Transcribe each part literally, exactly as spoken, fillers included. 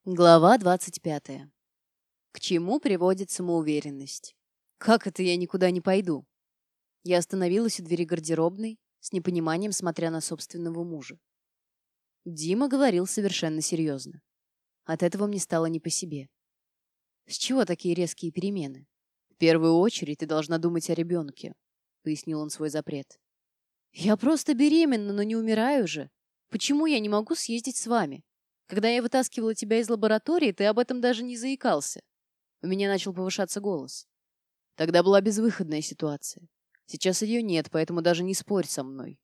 Глава двадцать пятая. К чему приводит самоуверенность? Как это я никуда не пойду? Я остановилась у двери гардеробной, с непониманием смотря на собственного мужа. Дима говорил совершенно серьезно. От этого мне стало не по себе. С чего такие резкие перемены? В первую очередь ты должна думать о ребенке, пояснил он свой запрет. Я просто беременна, но не умираю же. Почему я не могу съездить с вами? Когда я вытаскивала тебя из лаборатории, ты об этом даже не заикался. У меня начал повышаться голос. Тогда была безвыходная ситуация. Сейчас ее нет, поэтому даже не спорь со мной.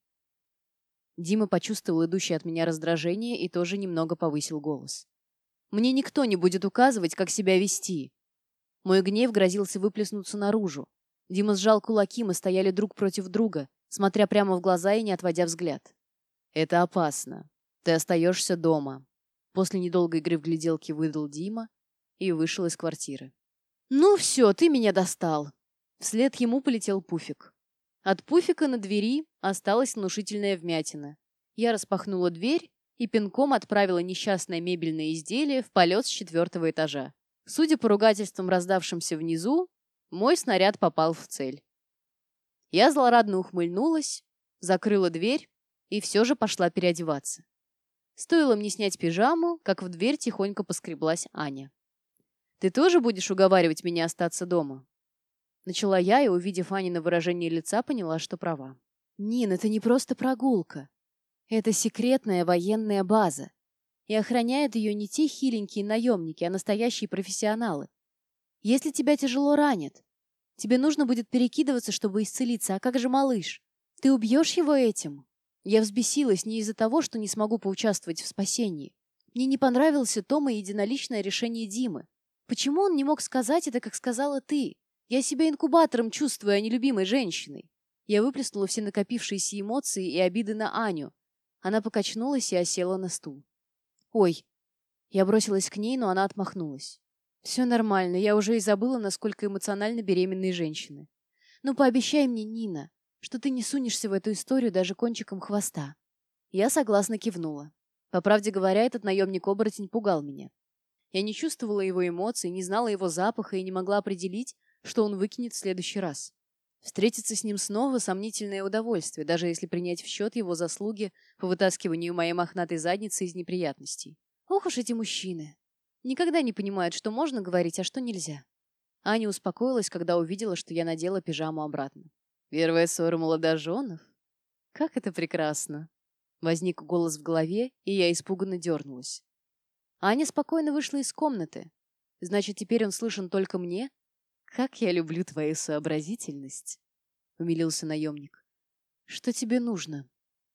Дима почувствовал идущее от меня раздражение и тоже немного повысил голос. Мне никто не будет указывать, как себя вести. Мой гнев грозился выплеснуться наружу. Дима сжал кулаки, мы стояли друг против друга, смотря прямо в глаза и не отводя взгляд. Это опасно. Ты остаешься дома. После недолгой игры в гляделки выдал Дима и вышел из квартиры. «Ну все, ты меня достал!» Вслед ему полетел Пуфик. От Пуфика на двери осталась внушительная вмятина. Я распахнула дверь и пинком отправила несчастное мебельное изделие в полет с четвертого этажа. Судя по ругательствам, раздавшимся внизу, мой снаряд попал в цель. Я злорадно ухмыльнулась, закрыла дверь и все же пошла переодеваться. Стоило мне снять пижаму, как в дверь тихонько поскреблась Аня. «Ты тоже будешь уговаривать меня остаться дома?» Начала я и, увидев Анино выражение лица, поняла, что права. «Нин, это не просто прогулка. Это секретная военная база. И охраняют ее не те хиленькие наемники, а настоящие профессионалы. Если тебя тяжело ранят, тебе нужно будет перекидываться, чтобы исцелиться. А как же малыш? Ты убьешь его этим?» Я взбесилась не из-за того, что не смогу поучаствовать в спасении. Мне не понравился Тома и единоличное решение Димы. Почему он не мог сказать это, как сказала ты? Я себя инкубатором чувствую, а не любимой женщиной. Я выплеснула все накопившиеся эмоции и обиды на Аню. Она покачнулась и осела на стул. «Ой!» Я бросилась к ней, но она отмахнулась. «Все нормально, я уже и забыла, насколько эмоционально беременные женщины. Ну пообещай мне, Нина, что ты не сунешься в эту историю даже кончиком хвоста». Я согласно кивнула. По правде говоря, этот наемник-оборотень пугал меня. Я не чувствовала его эмоций, не знала его запаха и не могла определить, что он выкинет в следующий раз. Встретиться с ним снова — сомнительное удовольствие, даже если принять в счет его заслуги по вытаскиванию моей мохнатой задницы из неприятностей. Ох уж эти мужчины. Никогда не понимают, что можно говорить, а что нельзя. Аня успокоилась, когда увидела, что я надела пижаму обратно. «Первая ссора молодоженов? Как это прекрасно!» Возник голос в голове, и я испуганно дернулась. Аня спокойно вышла из комнаты. Значит, теперь он слышен только мне? Как я люблю твою сообразительность, умилился наемник. Что тебе нужно?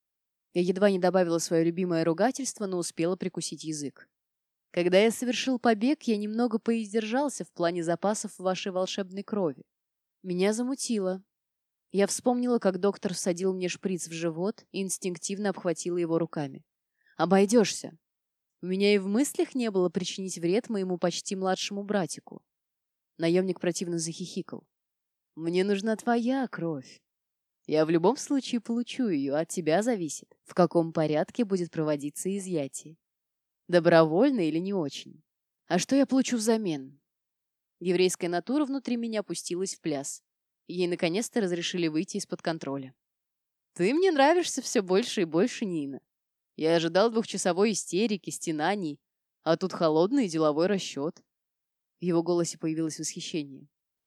Я едва не добавила свое любимое ругательство, но успела прикусить язык. Когда я совершил побег, я немного поиздержался в плане запасов вашей волшебной крови. Меня замутило. Я вспомнила, как доктор всадил мне шприц в живот и инстинктивно обхватила его руками. Обойдешься. У меня и в мыслях не было причинить вред моему почти младшему братику. Наемник противно захихикал. Мне нужна твоя кровь. Я в любом случае получу ее, от тебя зависит, в каком порядке будет проводиться изъятие. Добровольно или не очень. А что я получу взамен? Еврейская натура внутри меня пустилась в пляс. Ей наконец-то разрешили выйти из-под контроля. Ты мне нравишься все больше и больше, Нина. Я ожидал двухчасовой истерики, стенаний, а тут холодный деловой расчет. В его голосе появилось восхищение.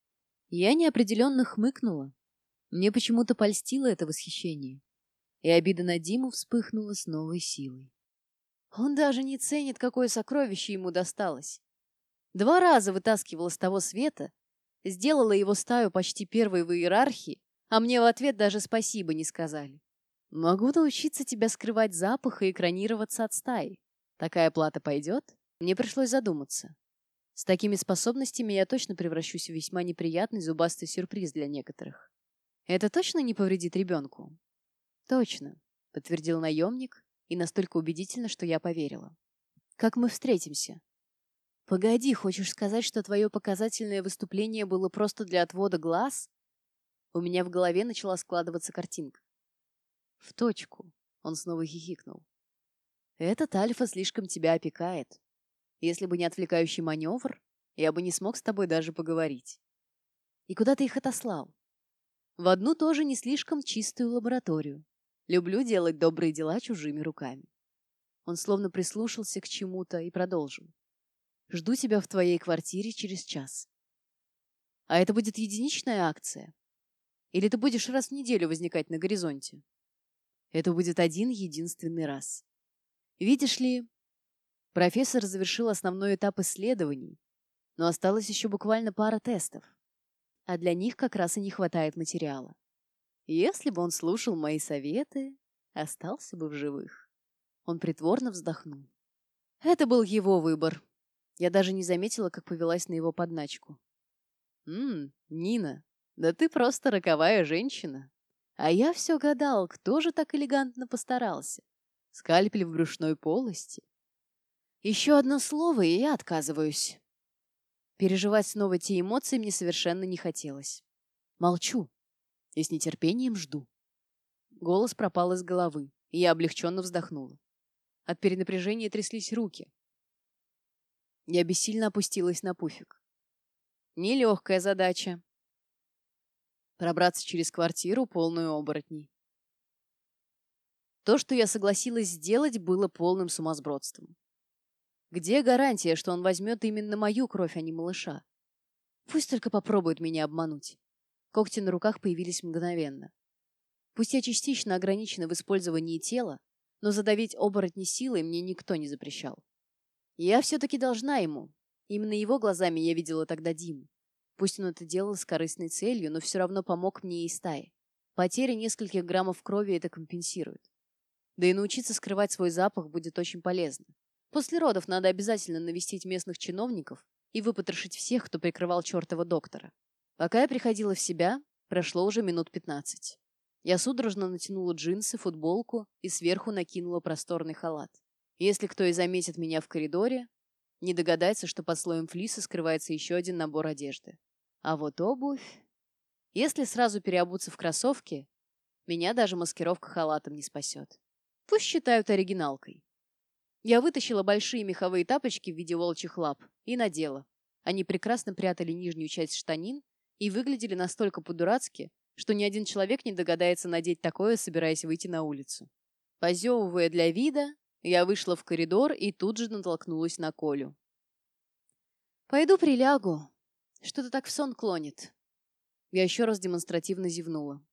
Я неопределенно хмыкнула. Мне почему-то польстило это восхищение. И обида на Диму вспыхнула с новой силой. Он даже не ценит, какое сокровище ему досталось. Два раза вытаскивала с того света, сделала его стаю почти первой в иерархии, а мне в ответ даже спасибо не сказали. Могу научиться тебя скрывать запах и экранироваться от стаи. Такая плата пойдет? Мне пришлось задуматься. С такими способностями я точно превращусь в весьма неприятный зубастый сюрприз для некоторых. Это точно не повредит ребенку? Точно, подтвердил наемник, и настолько убедительно, что я поверила. Как мы встретимся? Погоди, хочешь сказать, что твое показательное выступление было просто для отвода глаз? У меня в голове начала складываться картинка. В точку. Он снова хихикнул. Этот Альфа слишком тебя опекает. Если бы не отвлекающий маневр, я бы не смог с тобой даже поговорить. И куда ты их отослал? В одну тоже не слишком чистую лабораторию. Люблю делать добрые дела чужими руками. Он словно прислушался к чему-то и продолжил. Жду тебя в твоей квартире через час. А это будет единичная акция? Или ты будешь раз в неделю возникать на горизонте? Это будет один единственный раз. Видишь ли, профессор завершил основной этап исследований, но осталось еще буквально пара тестов. А для них как раз и не хватает материала. Если бы он слушал мои советы, остался бы в живых. Он притворно вздохнул. Это был его выбор. Я даже не заметила, как повелась на его подначку. «Ммм, Нина, да ты просто роковая женщина. А я все гадал, кто же так элегантно постарался. Скальпель в брюшной полости. Еще одно слово, и я отказываюсь». Переживать снова те эмоции мне совершенно не хотелось. Молчу и с нетерпением жду. Голос пропал из головы, и я облегченно вздохнула. От перенапряжения тряслись руки. Я бессильно опустилась на пуфик. Нелегкая задача. Пробраться через квартиру, полную оборотней. То, что я согласилась сделать, было полным сумасбродством. Где гарантия, что он возьмет именно мою кровь, а не малыша? Пусть только попробует меня обмануть. Когти на руках появились мгновенно. Пусть я частично ограничена в использовании тела, но задавить оборотни силой мне никто не запрещал. Я все-таки должна ему. Именно его глазами я видела тогда Диму. Пусть он это делал с корыстной целью, но все равно помог мне и стае. Потеря нескольких граммов крови это компенсирует. Да и научиться скрывать свой запах будет очень полезно. После родов надо обязательно навестить местных чиновников и выпотрошить всех, кто прикрывал чертова доктора. Пока я приходила в себя, прошло уже минут пятнадцать. Я судорожно натянула джинсы, футболку и сверху накинула просторный халат. Если кто и заметит меня в коридоре, не догадается, что под слоем флиса скрывается еще один набор одежды. А вот обувь... Если сразу переобуться в кроссовки, меня даже маскировка халатом не спасет. Пусть считают оригиналкой. Я вытащила большие меховые тапочки в виде волчьих лап и надела. Они прекрасно прятали нижнюю часть штанин и выглядели настолько по-дурацки, что ни один человек не догадается надеть такое, собираясь выйти на улицу. Позевывая для вида, я вышла в коридор и тут же натолкнулась на Колю. «Пойду прилягу. Что-то так в сон клонит». Я еще раз демонстративно зевнула.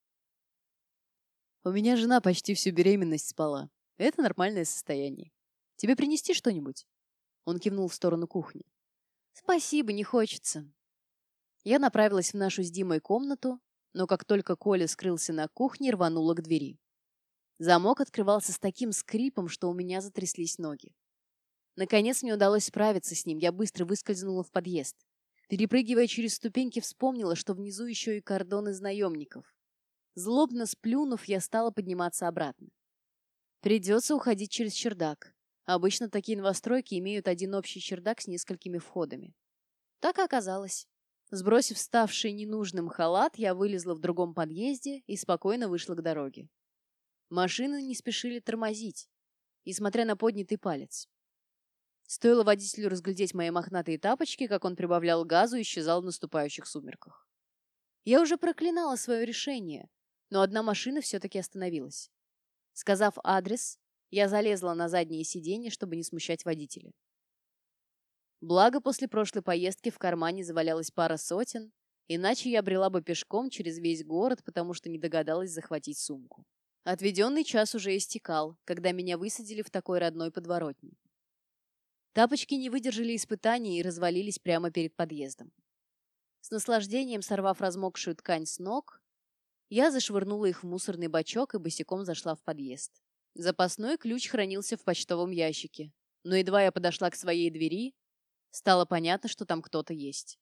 «У меня жена почти всю беременность спала. Это нормальное состояние. Тебе принести что-нибудь?» Он кивнул в сторону кухни. «Спасибо, не хочется». Я направилась в нашу с Димой комнату, но как только Коля скрылся на кухне, рванула к двери. Замок открывался с таким скрипом, что у меня затряслись ноги. Наконец мне удалось справиться с ним, я быстро выскользнула в подъезд. Перепрыгивая через ступеньки, вспомнила, что внизу еще и кордон из наемников. Злобно сплюнув, я стала подниматься обратно. Придется уходить через чердак. Обычно такие новостройки имеют один общий чердак с несколькими входами. Так и оказалось. Сбросив ставший ненужным халат, я вылезла в другом подъезде и спокойно вышла к дороге. Машины не спешили тормозить, несмотря на поднятый палец. Стоило водителю разглядеть мои мохнатые тапочки, как он прибавлял газу и исчезал в наступающих сумерках. Я уже проклинала свое решение, но одна машина все-таки остановилась. Сказав адрес, я залезла на заднее сиденье, чтобы не смущать водителя. Благо, после прошлой поездки в кармане завалялась пара сотен, иначе я брела бы пешком через весь город, потому что не догадалась захватить сумку. Отведенный час уже истекал, когда меня высадили в такой родной подворотне. Тапочки не выдержали испытаний и развалились прямо перед подъездом. С наслаждением сорвав размокшую ткань с ног, я зашвырнула их в мусорный бачок и босиком зашла в подъезд. Запасной ключ хранился в почтовом ящике, но едва я подошла к своей двери, стало понятно, что там кто-то есть.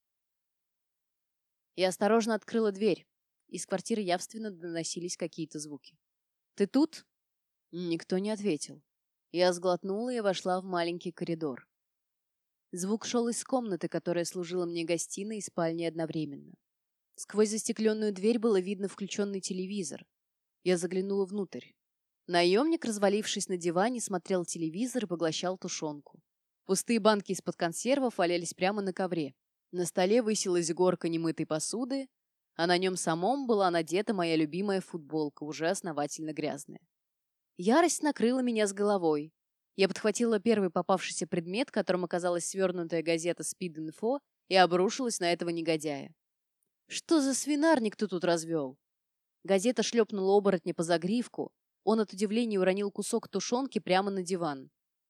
Я осторожно открыла дверь. Из квартиры явственно доносились какие-то звуки. «Ты тут?» Никто не ответил. Я сглотнула и вошла в маленький коридор. Звук шел из комнаты, которая служила мне гостиной и спальней одновременно. Сквозь застекленную дверь было видно включенный телевизор. Я заглянула внутрь. Наемник, развалившись на диване, смотрел телевизор и поглощал тушенку. Пустые банки из-под консервов валялись прямо на ковре. На столе высилась горка немытой посуды, а на нем самом была надета моя любимая футболка, уже основательно грязная. Ярость накрыла меня с головой. Я подхватила первый попавшийся предмет, которым оказалась свернутая газета «Спид-инфо», и обрушилась на этого негодяя. Что за свинарник ты тут развел? Газета шлепнула оборотня по загривку. Он от удивления уронил кусок тушенки прямо на диван.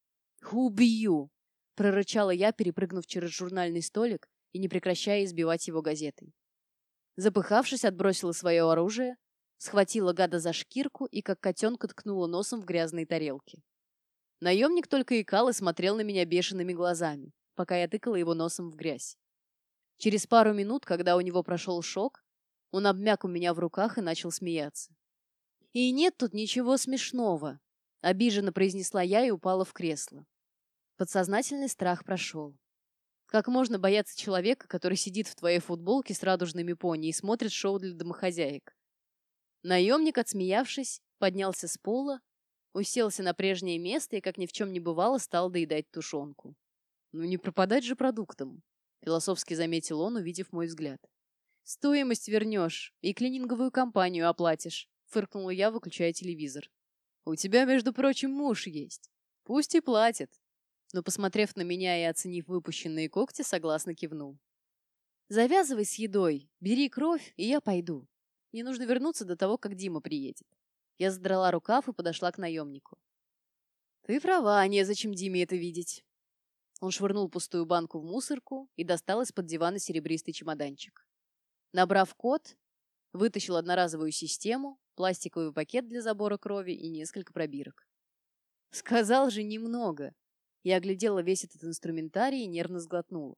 «Убью!» — прорычала я, перепрыгнув через журнальный столик и не прекращая избивать его газетой. Запыхавшись, отбросила свое оружие, схватила гада за шкирку и, как котенка, ткнула носом в грязные тарелки. Наемник только икал и смотрел на меня бешеными глазами, пока я тыкала его носом в грязь. Через пару минут, когда у него прошел шок, он обмяк у меня в руках и начал смеяться. «И нет тут ничего смешного», — обиженно произнесла я и упала в кресло. Подсознательный страх прошел. Как можно бояться человека, который сидит в твоей футболке с радужными пони и смотрит шоу для домохозяек? Наемник, отсмеявшись, поднялся с пола, уселся на прежнее место и, как ни в чем не бывало, стал доедать тушенку. «Ну не пропадать же продуктом», — философски заметил он, увидев мой взгляд. «Стоимость вернешь и клининговую компанию оплатишь», — фыркнула я, выключая телевизор. «У тебя, между прочим, муж есть. Пусть и платит». Но, посмотрев на меня и оценив выпущенные когти, согласно кивнул. «Завязывай с едой, бери кровь, и я пойду. Мне нужно вернуться до того, как Дима приедет». Я задрала рукав и подошла к наемнику. «Ты права, незачем Диме это видеть». Он швырнул пустую банку в мусорку и достал из-под дивана серебристый чемоданчик. Набрав код, вытащил одноразовую систему, пластиковый пакет для забора крови и несколько пробирок. «Сказал же немного». Я оглядела весь этот инструментарий и нервно сглотнула.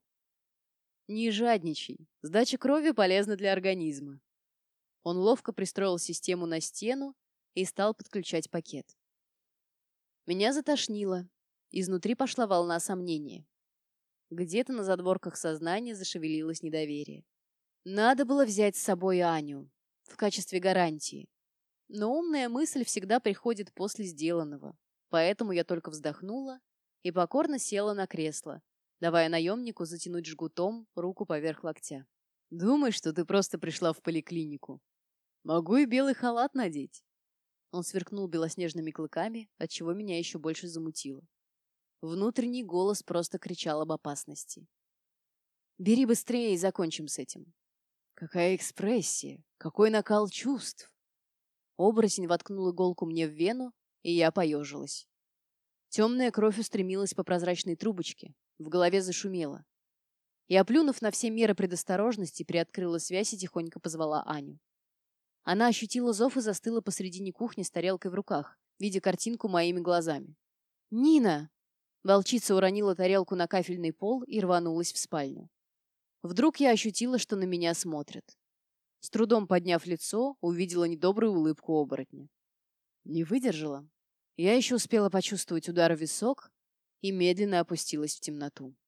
«Не жадничай. Сдача крови полезна для организма». Он ловко пристроил систему на стену и стал подключать пакет. Меня затошнило. Изнутри пошла волна сомнения. Где-то на задворках сознания зашевелилось недоверие. Надо было взять с собой Аню в качестве гарантии. Но умная мысль всегда приходит после сделанного, поэтому я только вздохнула и покорно села на кресло, давая наемнику затянуть жгутом руку поверх локтя. «Думаешь, что ты просто пришла в поликлинику? Могу и белый халат надеть». Он сверкнул белоснежными клыками, отчего меня еще больше замутило. Внутренний голос просто кричал об опасности. «Бери быстрее и закончим с этим». Какая экспрессия! Какой накал чувств! Оборотень воткнул иголку мне в вену, и я поежилась. Темная кровь устремилась по прозрачной трубочке, в голове зашумело. Я, плюнув на все меры предосторожности, приоткрыла связь и тихонько позвала Аню. Она ощутила зов и застыла посредине кухни с тарелкой в руках, видя картинку моими глазами. «Нина!» Волчица уронила тарелку на кафельный пол и рванулась в спальню. Вдруг я ощутила, что на меня смотрят. С трудом подняв лицо, увидела недобрую улыбку оборотня. Не выдержала. Я еще успела почувствовать удар в висок и медленно опустилась в темноту.